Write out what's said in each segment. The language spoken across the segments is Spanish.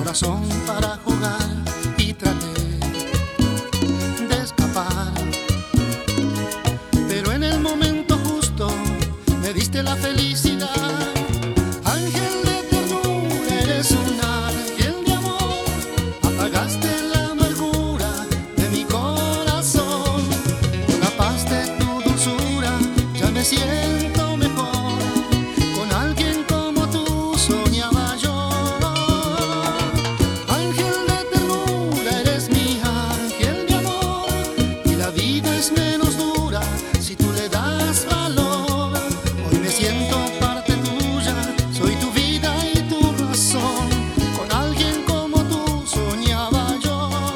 razón para jugar y traté de escapar, pero en el momento justo me diste la felicidad. Ángel de ternura, eres un ángel de amor, apagaste la amargura de mi corazón. Con la paz de tu dulzura ya me siento mejor, con alguien como tú soñaba yo. Ángel de ternura, eres mi ángel de amor, y la vida es menos dura si tú le das valor. Hoy me siento parte tuya, soy tu vida y tu razón, con alguien como tú soñaba yo.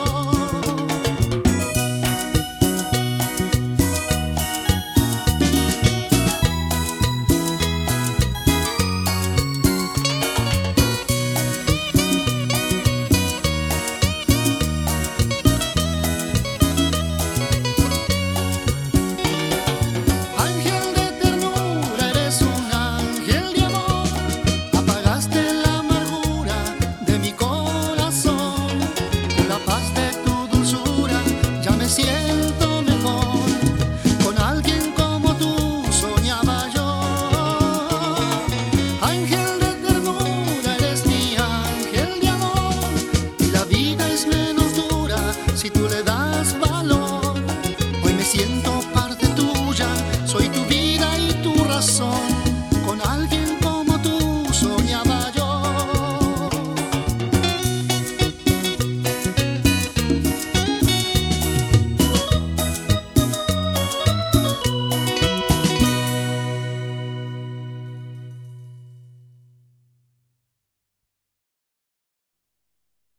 Ángel de ternura, eres un ángel de amor, apagaste la amargura de mi corazón. Con la paz de tu dulzura ya me siento mejor, con alguien como tú soñaba yo. Ángel